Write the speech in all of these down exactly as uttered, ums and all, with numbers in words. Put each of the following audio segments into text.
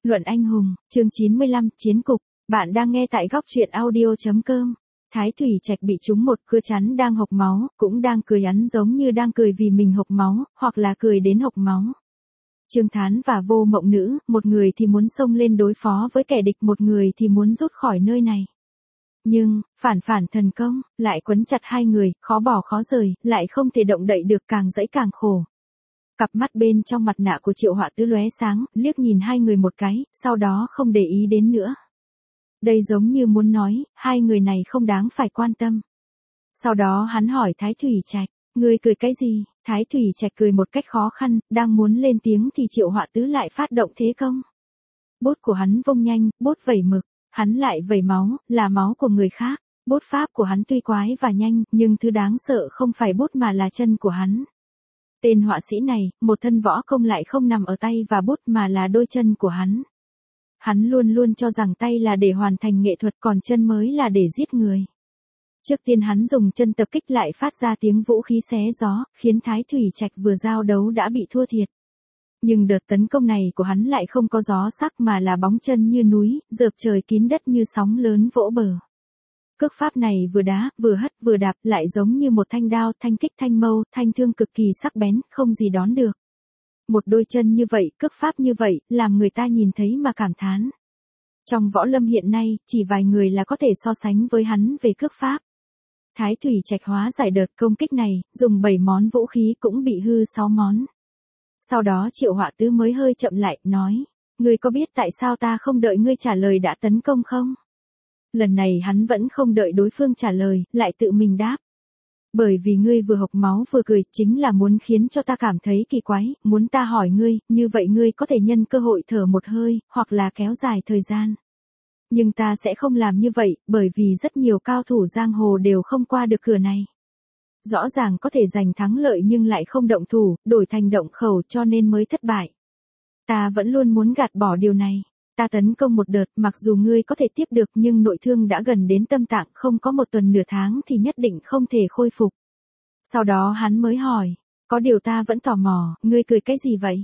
Luận anh hùng, chương chín mươi lăm, chiến cục. Bạn đang nghe tại góc truyện audio.com. Thái Thủy Trạch bị trúng một cưa chắn đang hộc máu, cũng đang cười hắn giống như đang cười vì mình hộc máu, hoặc là cười đến hộc máu. Trương Thán và Vô Mộng Nữ, một người thì muốn xông lên đối phó với kẻ địch, một người thì muốn rút khỏi nơi này. Nhưng, phản phản thần công, lại quấn chặt hai người, khó bỏ khó rời, lại không thể động đậy được, càng dẫy càng khổ. Cặp mắt bên trong mặt nạ của Triệu Họa Tứ lóe sáng, liếc nhìn hai người một cái, sau đó không để ý đến nữa. Đây giống như muốn nói, hai người này không đáng phải quan tâm. Sau đó hắn hỏi Thái Thủy Trạch, ngươi cười cái gì? Thái Thủy Trạch cười một cách khó khăn, đang muốn lên tiếng thì Triệu Họa Tứ lại phát động thế công. Bút của hắn vung nhanh, bút vẩy mực, hắn lại vẩy máu, là máu của người khác. Bút pháp của hắn tuy quái và nhanh, nhưng thứ đáng sợ không phải bút mà là chân của hắn. Tên họa sĩ này, một thân võ công lại không nằm ở tay và bút mà là đôi chân của hắn. Hắn luôn luôn cho rằng tay là để hoàn thành nghệ thuật, còn chân mới là để giết người. Trước tiên hắn dùng chân tập kích lại phát ra tiếng vũ khí xé gió, khiến Thái Thủy Trạch vừa giao đấu đã bị thua thiệt. Nhưng đợt tấn công này của hắn lại không có gió sắc mà là bóng chân như núi, rợp trời kín đất như sóng lớn vỗ bờ. Cước pháp này vừa đá, vừa hất, vừa đạp, lại giống như một thanh đao, thanh kích, thanh mâu, thanh thương cực kỳ sắc bén, không gì đón được. Một đôi chân như vậy, cước pháp như vậy, làm người ta nhìn thấy mà cảm thán. Trong võ lâm hiện nay, chỉ vài người là có thể so sánh với hắn về cước pháp. Thái Thủy Trạch hóa giải đợt công kích này, dùng bảy món vũ khí cũng bị hư sáu món. Sau đó Triệu Họa Tứ mới hơi chậm lại, nói, ngươi có biết tại sao ta không đợi ngươi trả lời đã tấn công không? Lần này hắn vẫn không đợi đối phương trả lời, lại tự mình đáp. Bởi vì ngươi vừa hộc máu vừa cười, chính là muốn khiến cho ta cảm thấy kỳ quái, muốn ta hỏi ngươi, như vậy ngươi có thể nhân cơ hội thở một hơi, hoặc là kéo dài thời gian. Nhưng ta sẽ không làm như vậy, bởi vì rất nhiều cao thủ giang hồ đều không qua được cửa này. Rõ ràng có thể giành thắng lợi nhưng lại không động thủ, đổi thành động khẩu cho nên mới thất bại. Ta vẫn luôn muốn gạt bỏ điều này. Ta tấn công một đợt, mặc dù ngươi có thể tiếp được nhưng nội thương đã gần đến tâm tạng, không có một tuần nửa tháng thì nhất định không thể khôi phục. Sau đó hắn mới hỏi, có điều ta vẫn tò mò, ngươi cười cái gì vậy?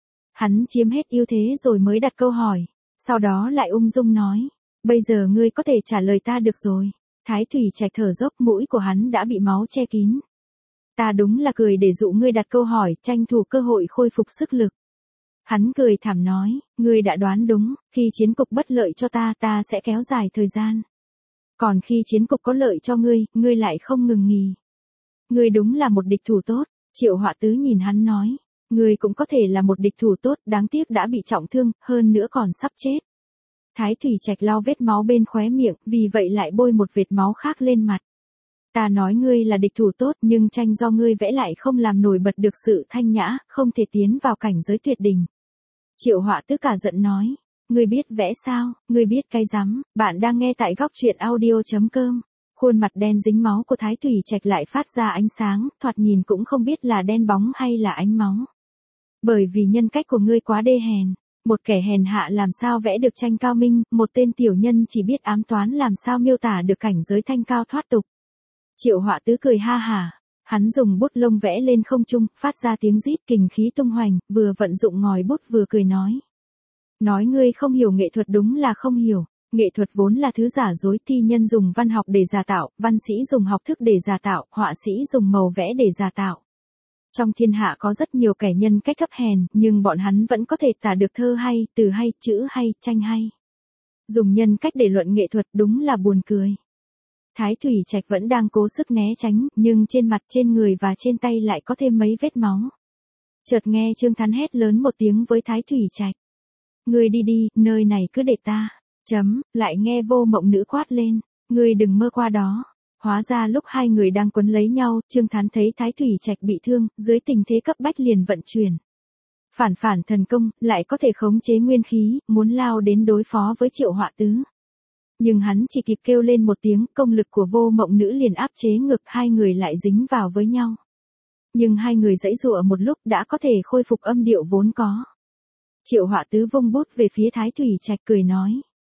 Hắn chiếm hết ưu thế rồi mới đặt câu hỏi, sau đó lại ung dung nói, bây giờ ngươi có thể trả lời ta được rồi. Thái Thủy Trạch thở dốc, mũi của hắn đã bị máu che kín. Ta đúng là cười để dụ ngươi đặt câu hỏi, tranh thủ cơ hội khôi phục sức lực. Hắn cười thảm nói, ngươi đã đoán đúng, khi chiến cục bất lợi cho ta, ta sẽ kéo dài thời gian. Còn khi chiến cục có lợi cho ngươi, ngươi lại không ngừng nghỉ. Ngươi đúng là một địch thủ tốt. Triệu Họa Tứ nhìn hắn nói, ngươi cũng có thể là một địch thủ tốt, đáng tiếc đã bị trọng thương, hơn nữa còn sắp chết. Thái Thủy Trạch lau vết máu bên khóe miệng, vì vậy lại bôi một vệt máu khác lên mặt. Ta nói ngươi là địch thủ tốt, nhưng tranh do ngươi vẽ lại không làm nổi bật được sự thanh nhã, không thể tiến vào cảnh giới tuyệt đỉnh. Triệu Họa Tứ cả giận nói, ngươi biết vẽ sao, ngươi biết cái rắm. Bạn đang nghe tại góc truyện audio.com. Khuôn mặt đen dính máu của Thái Thủy Trạch lại phát ra ánh sáng, thoạt nhìn cũng không biết là đen bóng hay là ánh máu. Bởi vì nhân cách của ngươi quá đê hèn, một kẻ hèn hạ làm sao vẽ được tranh cao minh, một tên tiểu nhân chỉ biết ám toán làm sao miêu tả được cảnh giới thanh cao thoát tục. Triệu Họa Tứ cười ha hả. Hắn dùng bút lông vẽ lên không trung, phát ra tiếng rít, kình khí tung hoành, vừa vận dụng ngòi bút vừa cười nói. Nói ngươi không hiểu nghệ thuật đúng là không hiểu, nghệ thuật vốn là thứ giả dối, thi nhân dùng văn học để giả tạo, văn sĩ dùng học thức để giả tạo, họa sĩ dùng màu vẽ để giả tạo. Trong thiên hạ có rất nhiều kẻ nhân cách thấp hèn, nhưng bọn hắn vẫn có thể tả được thơ hay, từ hay, chữ hay, tranh hay. Dùng nhân cách để luận nghệ thuật đúng là buồn cười. Thái Thủy Trạch vẫn đang cố sức né tránh, nhưng trên mặt, trên người và trên tay lại có thêm mấy vết máu. Chợt nghe Trương Thán hét lớn một tiếng với Thái Thủy Trạch. Ngươi đi đi, nơi này cứ để ta. Chấm, lại nghe Vô Mộng Nữ quát lên. Ngươi đừng mơ qua đó. Hóa ra lúc hai người đang quấn lấy nhau, Trương Thán thấy Thái Thủy Trạch bị thương, dưới tình thế cấp bách liền vận chuyển. Phản phản thần công, lại có thể khống chế nguyên khí, muốn lao đến đối phó với Triệu Họa Tứ. Nhưng hắn chỉ kịp kêu lên một tiếng, công lực của Vô Mộng Nữ liền áp chế ngực, hai người lại dính vào với nhau. Nhưng hai người giãy giụa một lúc đã có thể khôi phục âm điệu vốn có. Triệu Họa Tứ vung bút về phía Thái Thủy Trạch cười nói.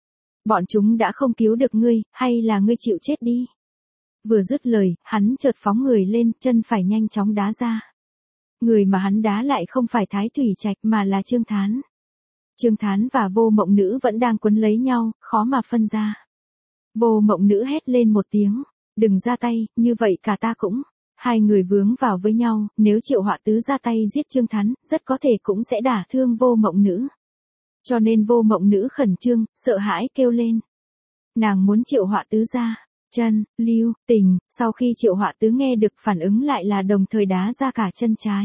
Bọn chúng đã không cứu được ngươi, hay là ngươi chịu chết đi. Vừa dứt lời, hắn chợt phóng người lên, chân phải nhanh chóng đá ra. Người mà hắn đá lại không phải Thái Thủy Trạch mà là Trương Thán. Trương Thán và Vô Mộng Nữ vẫn đang quấn lấy nhau, khó mà phân ra. Vô Mộng Nữ hét lên một tiếng, đừng ra tay, như vậy cả ta cũng. Hai người vướng vào với nhau, nếu Triệu Họa Tứ ra tay giết Trương Thán, rất có thể cũng sẽ đả thương Vô Mộng Nữ. Cho nên Vô Mộng Nữ khẩn trương, sợ hãi kêu lên. Nàng muốn Triệu Họa Tứ ra. Chân, Lưu, Tình, sau khi Triệu Họa Tứ nghe được phản ứng lại là đồng thời đá ra cả chân trái.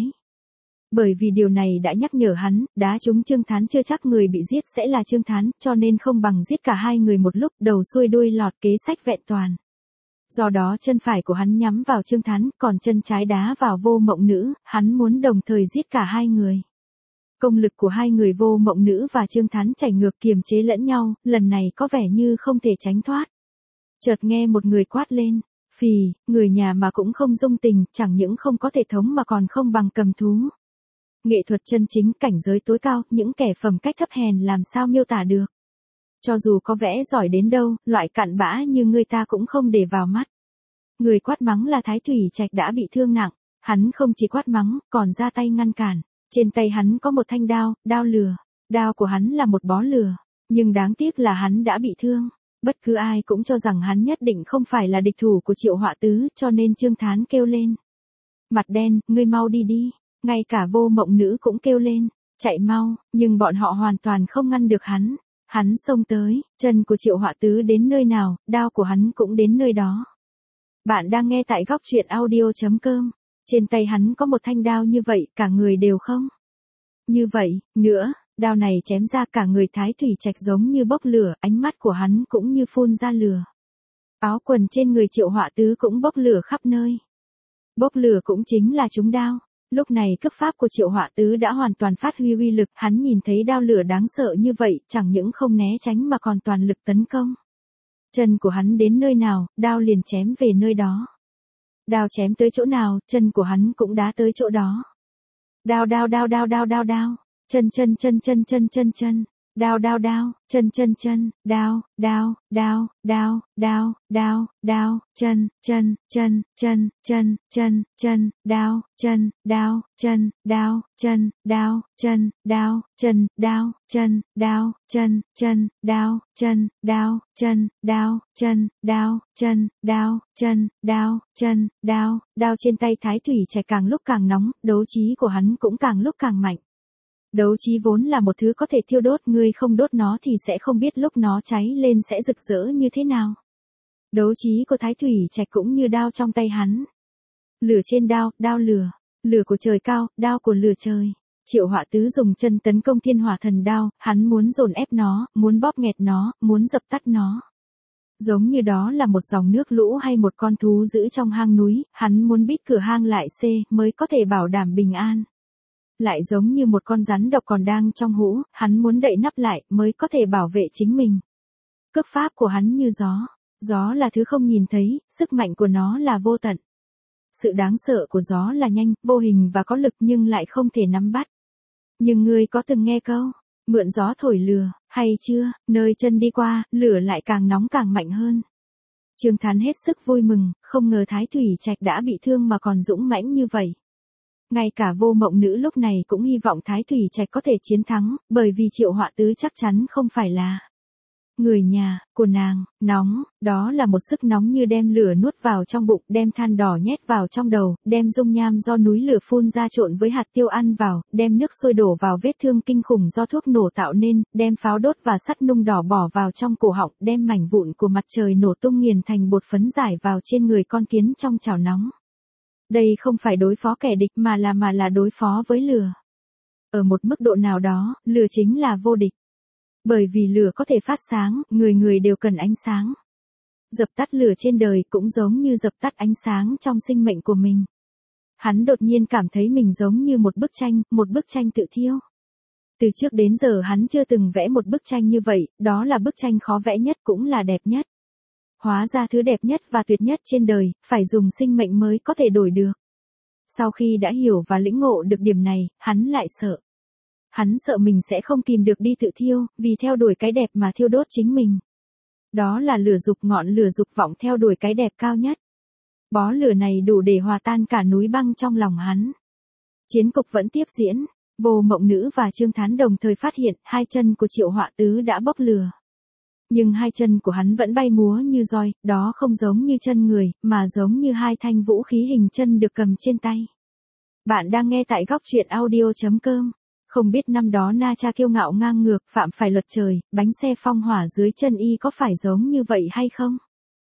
Bởi vì điều này đã nhắc nhở hắn, đá trúng Trương Thán chưa chắc người bị giết sẽ là Trương Thán, cho nên không bằng giết cả hai người một lúc, đầu xuôi đuôi lọt, kế sách vẹn toàn. Do đó chân phải của hắn nhắm vào Trương Thán, còn chân trái đá vào Vô Mộng Nữ, hắn muốn đồng thời giết cả hai người. Công lực của hai người Vô Mộng Nữ và Trương Thán chảy ngược kiềm chế lẫn nhau, lần này có vẻ như không thể tránh thoát. Chợt nghe một người quát lên, phì, người nhà mà cũng không dung tình, chẳng những không có thể thống mà còn không bằng cầm thú. Nghệ thuật chân chính, cảnh giới tối cao, những kẻ phẩm cách thấp hèn làm sao miêu tả được. Cho dù có vẽ giỏi đến đâu, loại cặn bã như người ta cũng không để vào mắt. Người quát mắng là Thái Thủy Trạch đã bị thương nặng, hắn không chỉ quát mắng, còn ra tay ngăn cản. Trên tay hắn có một thanh đao, đao lửa. Đao của hắn là một bó lửa, nhưng đáng tiếc là hắn đã bị thương. Bất cứ ai cũng cho rằng hắn nhất định không phải là địch thủ của Triệu Họa Tứ, cho nên Trương Thán kêu lên. Mặt đen, ngươi mau đi đi. Ngay cả Vô Mộng Nữ cũng kêu lên, chạy mau, nhưng bọn họ hoàn toàn không ngăn được hắn. Hắn xông tới, chân của Triệu Họa Tứ đến nơi nào, đao của hắn cũng đến nơi đó. Bạn đang nghe tại góc truyện audio chấm com. Trên tay hắn có một thanh đao như vậy, cả người đều không. Như vậy, nữa, đao này chém ra cả người Thái Thủy Trạch giống như bốc lửa, ánh mắt của hắn cũng như phun ra lửa. Áo quần trên người Triệu Họa Tứ cũng bốc lửa khắp nơi. Bốc lửa cũng chính là trúng đao. Lúc này cước pháp của Triệu Họa Tứ đã hoàn toàn phát huy uy lực, hắn nhìn thấy đao lửa đáng sợ như vậy, chẳng những không né tránh mà còn toàn lực tấn công. Chân của hắn đến nơi nào, đao liền chém về nơi đó. Đao chém tới chỗ nào, chân của hắn cũng đá tới chỗ đó. Đao đao đao đao đao đao đao, chân chân chân chân chân chân chân, đao đao đao, chân chân chân, đao, đao, đao, đao, đao, đao, đao, chân, chân, chân, chân, chân, chân, chân, đao, chân, đao, chân, đao, chân, đao, chân, đao, chân, đao, chân, đao, chân, chân, đao, chân, đao, chân, đao, chân, đao, chân, đao, chân, đao, chân, đao, đao trên tay Thái Thủy Trạch càng lúc càng nóng, đấu trí của hắn cũng càng lúc càng mạnh. Đấu trí vốn là một thứ có thể thiêu đốt, ngươi không đốt nó thì sẽ không biết lúc nó cháy lên sẽ rực rỡ như thế nào. Đấu trí của Thái Thủy Trạch cũng như đao trong tay hắn. Lửa trên đao, đao lửa, lửa của trời cao, đao của lửa trời. Triệu Họa Tứ dùng chân tấn công Thiên Hỏa Thần Đao, hắn muốn dồn ép nó, muốn bóp nghẹt nó, muốn dập tắt nó. Giống như đó là một dòng nước lũ hay một con thú giữ trong hang núi, hắn muốn bít cửa hang lại xê mới có thể bảo đảm bình an. Lại giống như một con rắn độc còn đang trong hũ, hắn muốn đậy nắp lại mới có thể bảo vệ chính mình. Cước pháp của hắn như gió. Gió là thứ không nhìn thấy, sức mạnh của nó là vô tận. Sự đáng sợ của gió là nhanh, vô hình và có lực nhưng lại không thể nắm bắt. Nhưng ngươi có từng nghe câu, mượn gió thổi lửa, hay chưa, nơi chân đi qua, lửa lại càng nóng càng mạnh hơn. Trương Thán hết sức vui mừng, không ngờ Thái Thủy Trạch đã bị thương mà còn dũng mãnh như vậy. Ngay cả Vô Mộng Nữ lúc này cũng hy vọng Thái Thủy Trạch có thể chiến thắng, bởi vì Triệu Họa Tứ chắc chắn không phải là người nhà của nàng. Nóng, đó là một sức nóng như đem lửa nuốt vào trong bụng, đem than đỏ nhét vào trong đầu, đem dung nham do núi lửa phun ra trộn với hạt tiêu ăn vào, đem nước sôi đổ vào vết thương kinh khủng do thuốc nổ tạo nên, đem pháo đốt và sắt nung đỏ bỏ vào trong cổ họng, đem mảnh vụn của mặt trời nổ tung nghiền thành bột phấn rải vào trên người con kiến trong chảo nóng. Đây không phải đối phó kẻ địch mà là mà là đối phó với lửa. Ở một mức độ nào đó, lửa chính là vô địch. Bởi vì lửa có thể phát sáng, người người đều cần ánh sáng. Dập tắt lửa trên đời cũng giống như dập tắt ánh sáng trong sinh mệnh của mình. Hắn đột nhiên cảm thấy mình giống như một bức tranh, một bức tranh tự thiêu. Từ trước đến giờ hắn chưa từng vẽ một bức tranh như vậy, đó là bức tranh khó vẽ nhất cũng là đẹp nhất. Hóa ra thứ đẹp nhất và tuyệt nhất trên đời, phải dùng sinh mệnh mới có thể đổi được. Sau khi đã hiểu và lĩnh ngộ được điểm này, hắn lại sợ. Hắn sợ mình sẽ không kìm được đi tự thiêu, vì theo đuổi cái đẹp mà thiêu đốt chính mình. Đó là lửa dục, ngọn lửa dục vọng theo đuổi cái đẹp cao nhất. Bó lửa này đủ để hòa tan cả núi băng trong lòng hắn. Chiến cục vẫn tiếp diễn. Vô Mộng Nữ và Trương Thán đồng thời phát hiện hai chân của Triệu Họa Tứ đã bốc lửa. Nhưng hai chân của hắn vẫn bay múa như roi, đó không giống như chân người, mà giống như hai thanh vũ khí hình chân được cầm trên tay. Bạn đang nghe tại góc truyện audio chấm com. Không biết năm đó Na Cha kiêu ngạo ngang ngược, phạm phải luật trời, bánh xe phong hỏa dưới chân y có phải giống như vậy hay không?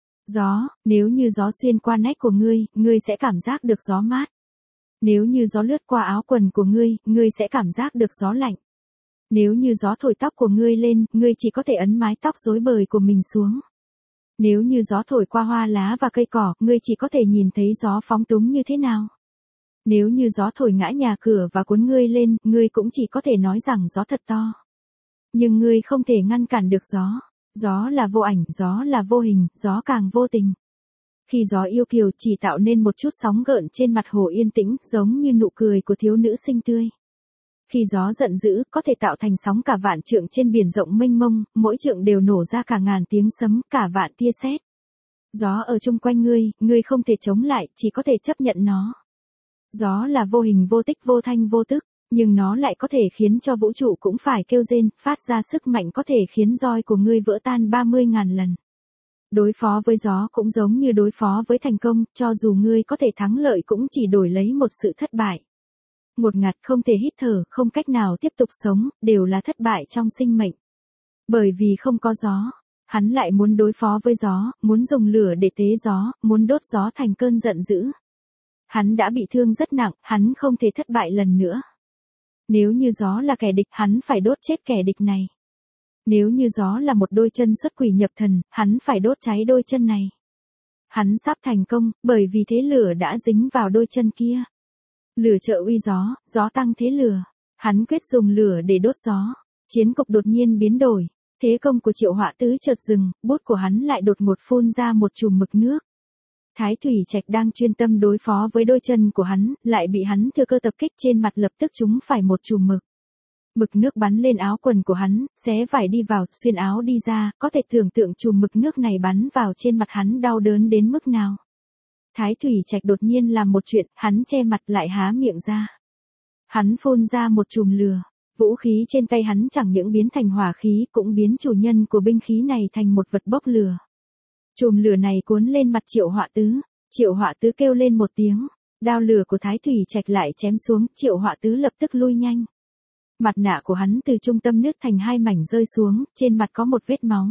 Gió, nếu như gió xuyên qua nách của ngươi, ngươi sẽ cảm giác được gió mát. Nếu như gió lướt qua áo quần của ngươi, ngươi sẽ cảm giác được gió lạnh. Nếu như gió thổi tóc của ngươi lên, ngươi chỉ có thể ấn mái tóc rối bời của mình xuống. Nếu như gió thổi qua hoa lá và cây cỏ, ngươi chỉ có thể nhìn thấy gió phóng túng như thế nào. Nếu như gió thổi ngã nhà cửa và cuốn ngươi lên, ngươi cũng chỉ có thể nói rằng gió thật to. Nhưng ngươi không thể ngăn cản được gió. Gió là vô ảnh, gió là vô hình, gió càng vô tình. Khi gió yêu kiều chỉ tạo nên một chút sóng gợn trên mặt hồ yên tĩnh, giống như nụ cười của thiếu nữ xinh tươi. Khi gió giận dữ, có thể tạo thành sóng cả vạn trượng trên biển rộng mênh mông, mỗi trượng đều nổ ra cả ngàn tiếng sấm, cả vạn tia sét. Gió ở chung quanh ngươi, ngươi không thể chống lại, chỉ có thể chấp nhận nó. Gió là vô hình vô tích vô thanh vô tức, nhưng nó lại có thể khiến cho vũ trụ cũng phải kêu rên, phát ra sức mạnh có thể khiến roi của ngươi vỡ tan ba mươi ngàn lần. Đối phó với gió cũng giống như đối phó với thành công, cho dù ngươi có thể thắng lợi cũng chỉ đổi lấy một sự thất bại. Ngột ngạt, không thể hít thở, không cách nào tiếp tục sống, đều là thất bại trong sinh mệnh. Bởi vì không có gió, hắn lại muốn đối phó với gió, muốn dùng lửa để tế gió, muốn đốt gió thành cơn giận dữ. Hắn đã bị thương rất nặng, hắn không thể thất bại lần nữa. Nếu như gió là kẻ địch, hắn phải đốt chết kẻ địch này. Nếu như gió là một đôi chân xuất quỷ nhập thần, hắn phải đốt cháy đôi chân này. Hắn sắp thành công, bởi vì thế lửa đã dính vào đôi chân kia. Lửa trợ uy gió, gió tăng thế lửa. Hắn quyết dùng lửa để đốt gió. Chiến cục đột nhiên biến đổi. Thế công của Triệu Họa Tứ chợt dừng, bút của hắn lại đột ngột phun ra một chùm mực nước. Thái Thủy Trạch đang chuyên tâm đối phó với đôi chân của hắn, lại bị hắn thừa cơ tập kích trên mặt, lập tức trúng phải một chùm mực. Mực nước bắn lên áo quần của hắn, xé vải đi vào, xuyên áo đi ra, có thể tưởng tượng chùm mực nước này bắn vào trên mặt hắn đau đớn đến mức nào. Thái Thủy Trạch đột nhiên làm một chuyện, hắn che mặt lại há miệng ra. Hắn phun ra một chùm lửa, vũ khí trên tay hắn chẳng những biến thành hỏa khí, cũng biến chủ nhân của binh khí này thành một vật bốc lửa. Chùm lửa này cuốn lên mặt Triệu Họa Tứ, Triệu Họa Tứ kêu lên một tiếng, đao lửa của Thái Thủy Trạch lại chém xuống, Triệu Họa Tứ lập tức lui nhanh. Mặt nạ của hắn từ trung tâm nứt thành hai mảnh rơi xuống, trên mặt có một vết máu.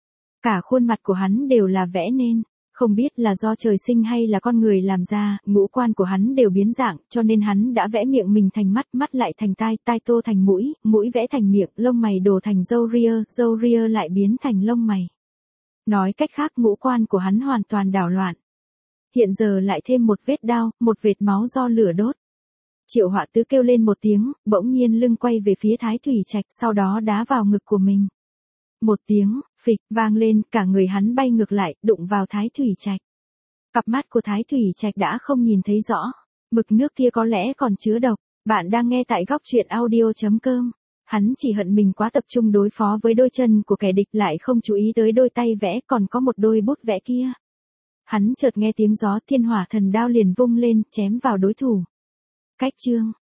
Cả khuôn mặt của hắn đều là vẽ nên, không biết là do trời sinh hay là con người làm ra, ngũ quan của hắn đều biến dạng, cho nên hắn đã vẽ miệng mình thành mắt, mắt lại thành tai, tai tô thành mũi, mũi vẽ thành miệng, lông mày đổ thành râu ria, râu ria lại biến thành lông mày. Nói cách khác, ngũ quan của hắn hoàn toàn đảo loạn. Hiện giờ lại thêm một vết đao, một vệt máu do lửa đốt. Triệu Họa Tứ kêu lên một tiếng, bỗng nhiên lưng quay về phía Thái Thủy Trạch, sau đó đá vào ngực của mình. Một tiếng, phịch, vang lên, cả người hắn bay ngược lại, đụng vào Thái Thủy Trạch. Cặp mắt của Thái Thủy Trạch đã không nhìn thấy rõ. Mực nước kia có lẽ còn chứa độc. Bạn đang nghe tại góc truyện audio chấm com. Hắn chỉ hận mình quá tập trung đối phó với đôi chân của kẻ địch, lại không chú ý tới đôi tay vẽ, còn có một đôi bút vẽ kia. Hắn chợt nghe tiếng gió, thiên hỏa thần đao liền vung lên, chém vào đối thủ. Cách chương.